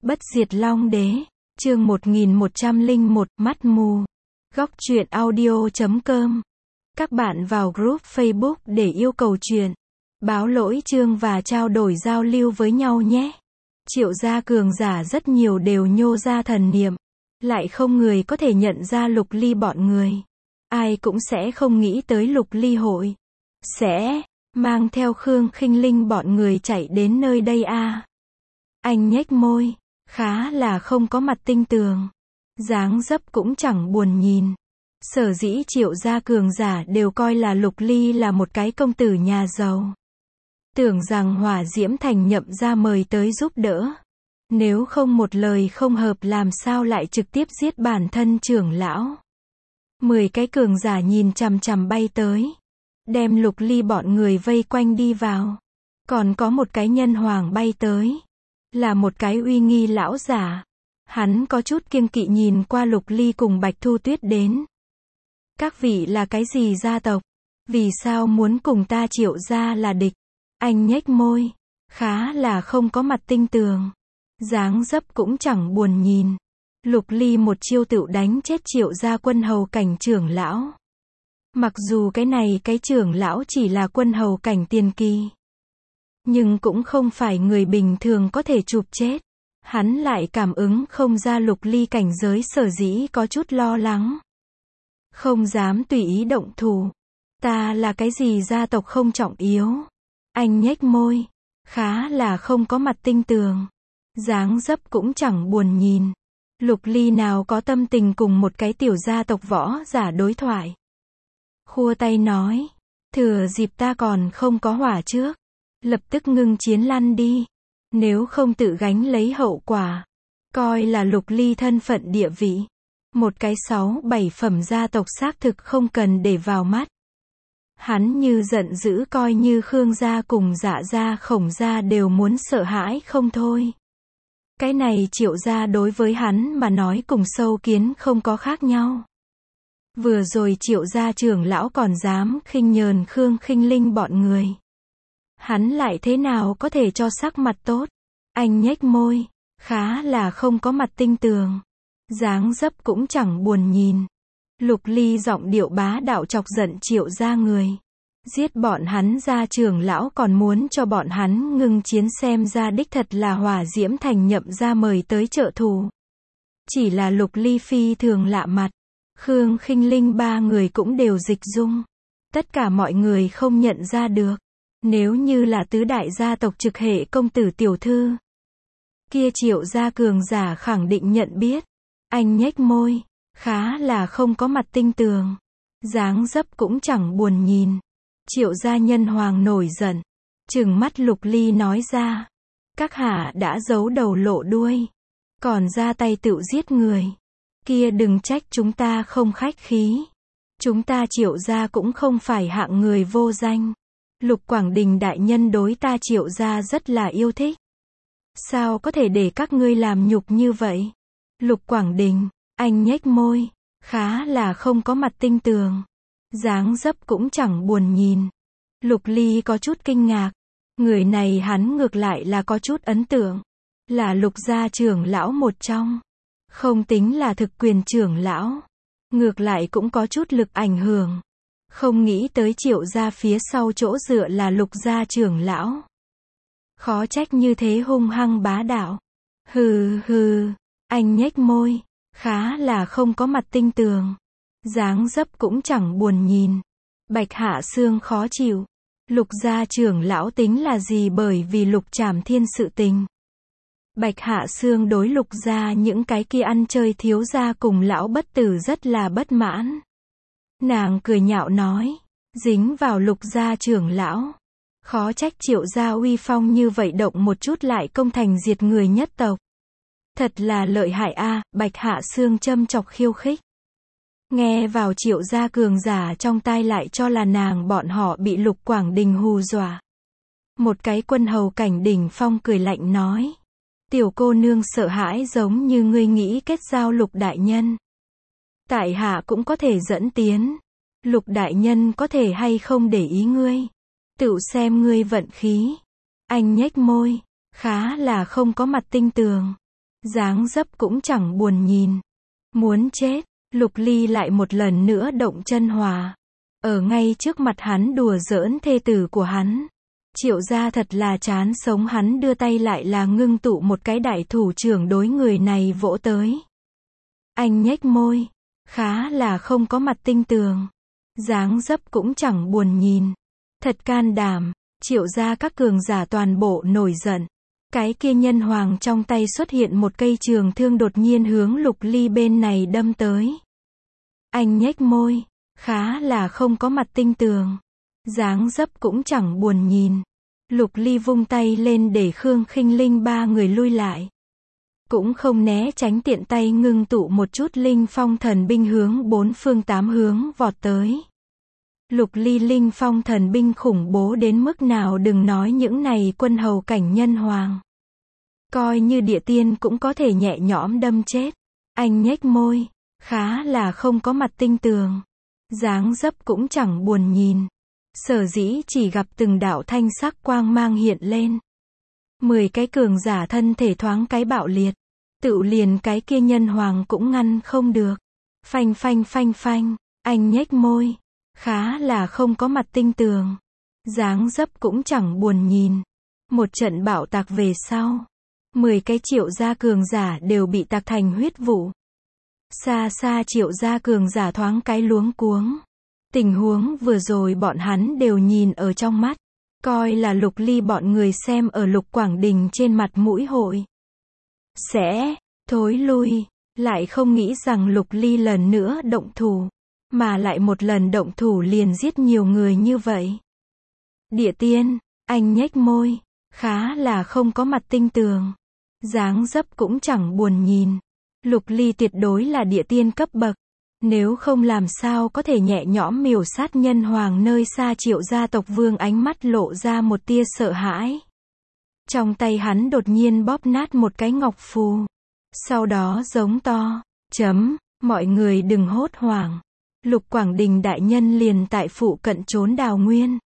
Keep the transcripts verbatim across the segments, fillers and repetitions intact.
Bất diệt long đế, chương một nghìn một trăm lẻ một, mắt mù. Góc truyện audio chấm com. Các bạn vào group Facebook để yêu cầu truyện, báo lỗi chương và trao đổi giao lưu với nhau nhé. Triệu gia cường giả rất nhiều đều nhô ra thần niệm, lại không người có thể nhận ra Lục Ly bọn người. Ai cũng sẽ không nghĩ tới Lục Ly hội sẽ mang theo Khương Khinh Linh bọn người chạy đến nơi đây a. À. Anh nhếch môi, khá là không có mặt tinh tường, dáng dấp cũng chẳng buồn nhìn. Sở dĩ Triệu gia cường giả đều coi là Lục Ly là một cái công tử nhà giàu. Tưởng rằng Hỏa Diễm Thành nhậm ra mời tới giúp đỡ. Nếu không một lời không hợp làm sao lại trực tiếp giết bản thân trưởng lão. Mười cái cường giả nhìn chằm chằm bay tới, đem Lục Ly bọn người vây quanh đi vào. Còn có một cái nhân hoàng bay tới, là một cái uy nghi lão giả. Hắn có chút kiêng kỵ nhìn qua Lục Ly cùng Bạch Thu Tuyết đến. Các vị là cái gì gia tộc? Vì sao muốn cùng ta Triệu gia là địch? Anh nhếch môi, khá là không có mặt tinh tường, dáng dấp cũng chẳng buồn nhìn. Lục Ly một chiêu tựu đánh chết Triệu gia quân hầu cảnh trưởng lão. Mặc dù cái này cái trưởng lão chỉ là quân hầu cảnh tiền kỳ, nhưng cũng không phải người bình thường có thể chụp chết. Hắn lại cảm ứng không ra Lục Ly cảnh giới, sở dĩ có chút lo lắng. Không dám tùy ý động thủ. Ta là cái gì gia tộc không trọng yếu. Anh nhếch môi, khá là không có mặt tinh tường, dáng dấp cũng chẳng buồn nhìn. Lục Ly nào có tâm tình cùng một cái tiểu gia tộc võ giả đối thoại. Khua tay nói, thừa dịp ta còn không có hỏa trước, lập tức ngưng chiến lăn đi. Nếu không tự gánh lấy hậu quả. Coi là Lục Ly thân phận địa vị, một cái sáu bảy phẩm gia tộc xác thực không cần để vào mắt. Hắn như giận dữ, coi như Khương gia cùng Dạ gia Khổng gia đều muốn sợ hãi không thôi. Cái này Triệu gia đối với hắn mà nói cùng sâu kiến không có khác nhau. Vừa rồi Triệu gia trưởng lão còn dám khinh nhờn Khương Khinh Linh bọn người. Hắn lại thế nào có thể cho sắc mặt tốt. Anh nhếch môi, khá là không có mặt tinh tường, dáng dấp cũng chẳng buồn nhìn. Lục Ly giọng điệu bá đạo chọc giận Triệu gia người. Giết bọn hắn gia trưởng lão còn muốn cho bọn hắn ngưng chiến, xem ra đích thật là Hỏa Diễm Thành nhậm ra mời tới trợ thù. Chỉ là Lục Ly phi thường lạ mặt. Khương Khinh Linh ba người cũng đều dịch dung. Tất cả mọi người không nhận ra được. Nếu như là tứ đại gia tộc trực hệ công tử tiểu thư, kia Triệu gia cường giả khẳng định nhận biết. Anh nhếch môi, khá là không có mặt tinh tường, dáng dấp cũng chẳng buồn nhìn. Triệu gia nhân hoàng nổi giận, trừng mắt Lục Ly nói ra, các hạ đã giấu đầu lộ đuôi, còn ra tay tự giết người, kia đừng trách chúng ta không khách khí. Chúng ta Triệu gia cũng không phải hạng người vô danh. Lục Quảng Đình đại nhân đối ta Triệu gia rất là yêu thích. Sao có thể để các ngươi làm nhục như vậy? Lục Quảng Đình, anh nhếch môi, khá là không có mặt tinh tường, dáng dấp cũng chẳng buồn nhìn. Lục Ly có chút kinh ngạc. Người này hắn ngược lại là có chút ấn tượng. Là Lục gia trưởng lão một trong. Không tính là thực quyền trưởng lão. Ngược lại cũng có chút lực ảnh hưởng. Không nghĩ tới Triệu gia phía sau chỗ dựa là Lục gia trưởng lão. Khó trách như thế hung hăng bá đạo. Hừ hừ, anh nhếch môi, khá là không có mặt tinh tường, dáng dấp cũng chẳng buồn nhìn. Bạch Hạ Sương khó chịu. Lục gia trưởng lão tính là gì, bởi vì Lục Trảm Thiên sự tình. Bạch Hạ Sương đối Lục gia những cái kia ăn chơi thiếu gia cùng lão bất tử rất là bất mãn. Nàng cười nhạo nói, dính vào Lục gia trưởng lão. Khó trách Triệu gia uy phong như vậy, động một chút lại công thành diệt người nhất tộc. Thật là lợi hại a. À, Bạch Hạ Sương châm chọc khiêu khích. Nghe vào Triệu gia cường giả trong tai lại cho là nàng bọn họ bị Lục Quảng Đình hù dọa. Một cái quân hầu cảnh đỉnh phong cười lạnh nói, tiểu cô nương sợ hãi giống như ngươi nghĩ kết giao Lục đại nhân. Tại hạ cũng có thể dẫn tiến. Lục đại nhân có thể hay không để ý ngươi, tự xem ngươi vận khí. Anh nhếch môi, khá là không có mặt tinh tường, dáng dấp cũng chẳng buồn nhìn. Muốn chết, Lục Ly lại một lần nữa động chân hòa. Ở ngay trước mặt hắn đùa giỡn thê tử của hắn. Triệu gia thật là chán sống, hắn đưa tay lại là ngưng tụ một cái đại thủ trưởng đối người này vỗ tới. Anh nhếch môi, khá là không có mặt tinh tường. Dáng dấp cũng chẳng buồn nhìn. Thật can đảm, Triệu gia các cường giả toàn bộ nổi giận. Cái kia nhân hoàng trong tay xuất hiện một cây trường thương đột nhiên hướng Lục Ly bên này đâm tới. Anh nhếch môi, khá là không có mặt tinh tường. Dáng dấp cũng chẳng buồn nhìn. Lục Ly vung tay lên để Khương Khinh Linh ba người lui lại. Cũng không né tránh, tiện tay ngưng tụ một chút linh phong thần binh hướng bốn phương tám hướng vọt tới. Lục Ly linh phong thần binh khủng bố đến mức nào đừng nói những này quân hầu cảnh nhân hoàng. Coi như địa tiên cũng có thể nhẹ nhõm đâm chết. Anh nhếch môi, khá là không có mặt tinh tường. Dáng dấp cũng chẳng buồn nhìn. Sở dĩ chỉ gặp từng đạo thanh sắc quang mang hiện lên. Mười cái cường giả thân thể thoáng cái bạo liệt. Tự liền cái kia nhân hoàng cũng ngăn không được. Phanh phanh phanh phanh, anh nhếch môi. Khá là không có mặt tinh tường. Dáng dấp cũng chẳng buồn nhìn. Một trận bạo tạc về sau. Mười cái Triệu gia cường giả đều bị tạc thành huyết vụ. Xa xa Triệu gia cường giả thoáng cái luống cuống. Tình huống vừa rồi bọn hắn đều nhìn ở trong mắt. Coi là Lục Ly bọn người xem ở Lục Quảng Đình trên mặt mũi hội. Sẽ, thối lui. Lại không nghĩ rằng Lục Ly lần nữa động thủ. Mà lại một lần động thủ liền giết nhiều người như vậy. Địa tiên, anh nhếch môi. Khá là không có mặt tinh tường. Dáng dấp cũng chẳng buồn nhìn. Lục Ly tuyệt đối là địa tiên cấp bậc. Nếu không làm sao có thể nhẹ nhõm miểu sát nhân hoàng nơi xa. Triệu gia tộc vương ánh mắt lộ ra một tia sợ hãi. Trong tay hắn đột nhiên bóp nát một cái ngọc phù. Sau đó giống to, chấm, mọi người đừng hốt hoảng. Lục Quảng Đình đại nhân liền tại phụ cận trốn đào nguyên.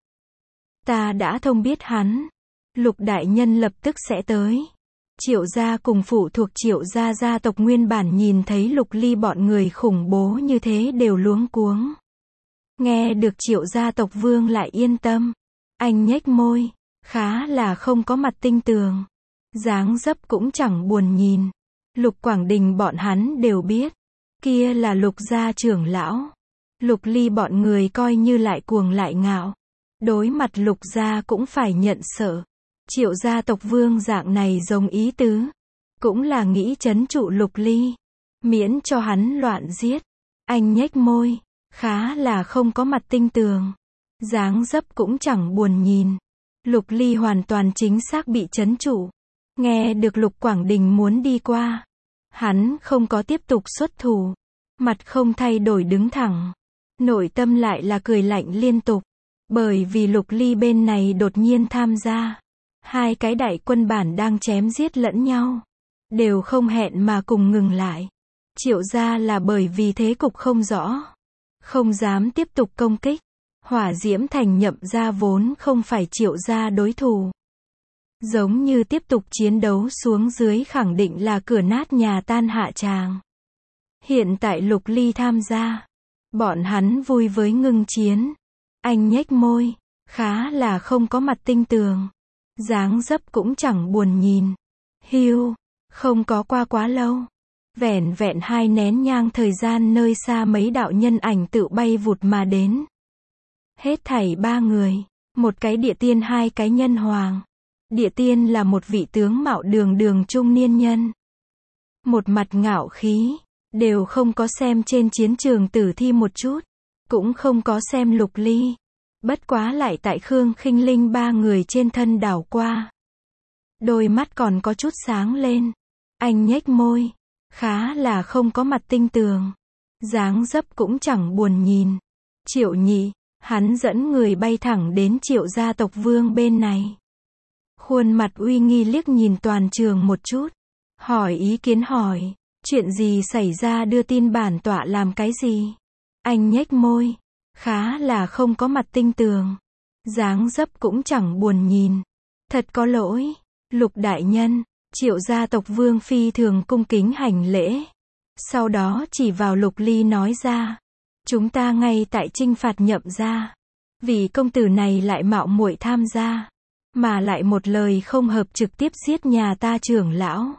Ta đã thông biết hắn. Lục đại nhân lập tức sẽ tới. Triệu gia cùng phụ thuộc Triệu gia gia tộc nguyên bản nhìn thấy Lục Ly bọn người khủng bố như thế đều luống cuống. Nghe được Triệu gia tộc vương lại yên tâm. Anh nhếch môi, khá là không có mặt tinh tường. Dáng dấp cũng chẳng buồn nhìn. Lục Quảng Đình bọn hắn đều biết. Kia là Lục gia trưởng lão. Lục Ly bọn người coi như lại cuồng lại ngạo. Đối mặt Lục gia cũng phải nhận sợ. Triệu gia tộc vương dạng này giống ý tứ. Cũng là nghĩ trấn trụ Lục Ly. Miễn cho hắn loạn giết. Anh nhếch môi. Khá là không có mặt tinh tường. Dáng dấp cũng chẳng buồn nhìn. Lục Ly hoàn toàn chính xác bị trấn trụ. Nghe được Lục Quảng Đình muốn đi qua. Hắn không có tiếp tục xuất thủ. Mặt không thay đổi đứng thẳng. Nội tâm lại là cười lạnh liên tục. Bởi vì Lục Ly bên này đột nhiên tham gia. Hai cái đại quân bản đang chém giết lẫn nhau. Đều không hẹn mà cùng ngừng lại. Triệu gia là bởi vì thế cục không rõ. Không dám tiếp tục công kích. Hỏa Diễm Thành Nhậm gia vốn không phải Triệu gia đối thủ. Giống như tiếp tục chiến đấu xuống dưới khẳng định là cửa nát nhà tan hạ tràng. Hiện tại Lục Ly tham gia. Bọn hắn vui với ngưng chiến. Anh nhếch môi. Khá là không có mặt tinh tường. Dáng dấp cũng chẳng buồn nhìn. Hiu, không có qua quá lâu. Vẻn vẹn hai nén nhang thời gian nơi xa mấy đạo nhân ảnh tự bay vụt mà đến. Hết thảy ba người. Một cái địa tiên, hai cái nhân hoàng. Địa tiên là một vị tướng mạo đường đường trung niên nhân. Một mặt ngạo khí. Đều không có xem trên chiến trường tử thi một chút. Cũng không có xem Lục Ly. Bất quá lại tại Khương Khinh Linh ba người trên thân đảo qua. Đôi mắt còn có chút sáng lên. Anh nhếch môi. Khá là không có mặt tinh tường. Dáng dấp cũng chẳng buồn nhìn. Triệu Nhị. Hắn dẫn người bay thẳng đến Triệu gia tộc vương bên này. Khuôn mặt uy nghi liếc nhìn toàn trường một chút. Hỏi ý kiến hỏi. Chuyện gì xảy ra, đưa tin bản tọa làm cái gì? Anh nhếch môi. Khá là không có mặt tinh tường. Dáng dấp cũng chẳng buồn nhìn. Thật có lỗi. Lục đại nhân. Triệu gia tộc Vương phi thường cung kính hành lễ. Sau đó chỉ vào Lục Ly nói ra. Chúng ta ngay tại chinh phạt Nhậm gia. Vì công tử này lại mạo muội tham gia. Mà lại một lời không hợp trực tiếp giết nhà ta trưởng lão.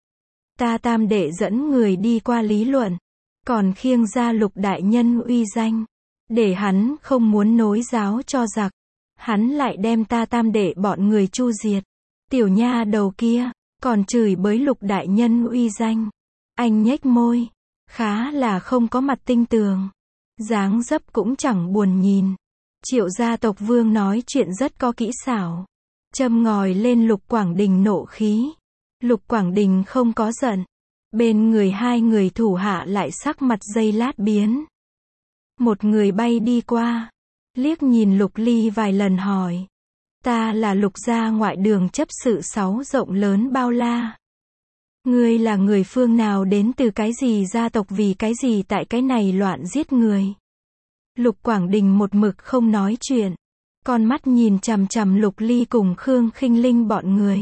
Ta tam đệ dẫn người đi qua lý luận. Còn khiêng ra Lục đại nhân uy danh. Để hắn không muốn nối giáo cho giặc. Hắn lại đem ta tam đệ bọn người chu diệt. Tiểu nha đầu kia, còn chửi bới Lục đại nhân uy danh. Anh nhếch môi. Khá là không có mặt tinh tường. Dáng dấp cũng chẳng buồn nhìn. Triệu gia tộc Vương nói chuyện rất có kỹ xảo. Châm ngòi lên Lục Quảng Đình nộ khí. Lục Quảng Đình không có giận. Bên người hai người thủ hạ lại sắc mặt giây lát biến. Một người bay đi qua. Liếc nhìn Lục Ly vài lần hỏi. Ta là Lục gia ngoại đường chấp sự sáu rộng lớn bao la. Ngươi là người phương nào, đến từ cái gì gia tộc, vì cái gì tại cái này loạn giết người. Lục Quảng Đình một mực không nói chuyện. Con mắt nhìn chằm chằm Lục Ly cùng Khương Khinh Linh bọn người.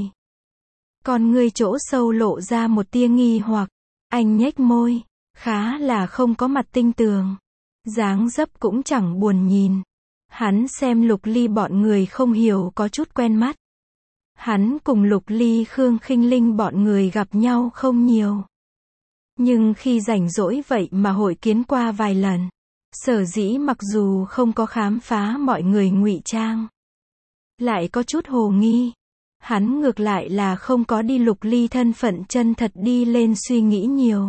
Con ngươi chỗ sâu lộ ra một tia nghi hoặc. Anh nhếch môi. Khá là không có mặt tinh tường. Dáng dấp cũng chẳng buồn nhìn. Hắn xem Lục Ly bọn người không hiểu có chút quen mắt. Hắn cùng Lục Ly Khương Khinh Linh bọn người gặp nhau không nhiều. Nhưng khi rảnh rỗi vậy mà hội kiến qua vài lần. Sở dĩ mặc dù không có khám phá mọi người ngụy trang. Lại có chút hồ nghi. Hắn ngược lại là không có đi Lục Ly thân phận chân thật đi lên suy nghĩ nhiều.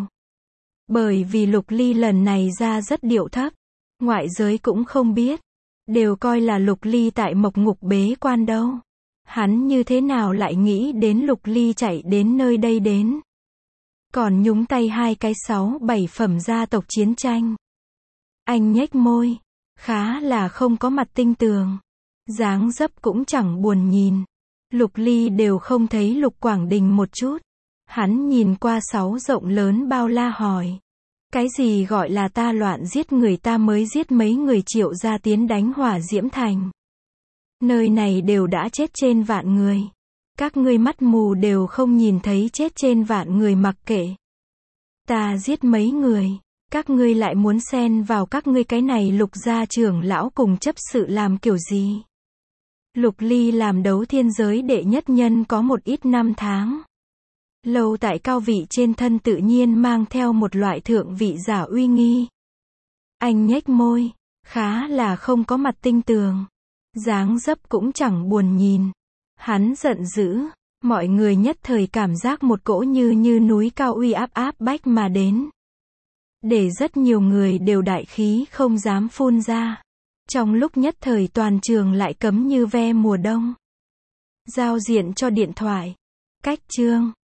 Bởi vì Lục Ly lần này ra rất điệu thấp. Ngoại giới cũng không biết. Đều coi là Lục Ly tại Mộc Ngục bế quan đâu. Hắn như thế nào lại nghĩ đến Lục Ly chạy đến nơi đây đến. Còn nhúng tay hai cái sáu bảy phẩm gia tộc chiến tranh. Anh nhếch môi. Khá là không có mặt tinh tường. Dáng dấp cũng chẳng buồn nhìn. Lục Ly đều không thấy Lục Quảng Đình một chút. Hắn nhìn qua sáu rộng lớn bao la hỏi. Cái gì gọi là ta loạn giết người, ta mới giết mấy người Triệu gia tiến đánh Hỏa Diễm Thành. Nơi này đều đã chết trên vạn người. Các ngươi mắt mù đều không nhìn thấy chết trên vạn người, mặc kệ. Ta giết mấy người. Các ngươi lại muốn xen vào các ngươi cái này Lục gia trưởng lão cùng chấp sự làm kiểu gì? Lục Ly làm đấu thiên giới đệ nhất nhân có một ít năm tháng. Lâu tại cao vị trên thân tự nhiên mang theo một loại thượng vị giả uy nghi. Anh nhếch môi. Khá là không có mặt tinh tường. Dáng dấp cũng chẳng buồn nhìn. Hắn giận dữ. Mọi người nhất thời cảm giác một cỗ như như núi cao uy áp áp bách mà đến. Để rất nhiều người đều đại khí không dám phun ra. Trong lúc nhất thời toàn trường lại cấm như ve mùa đông. Giao diện cho điện thoại. Cách chương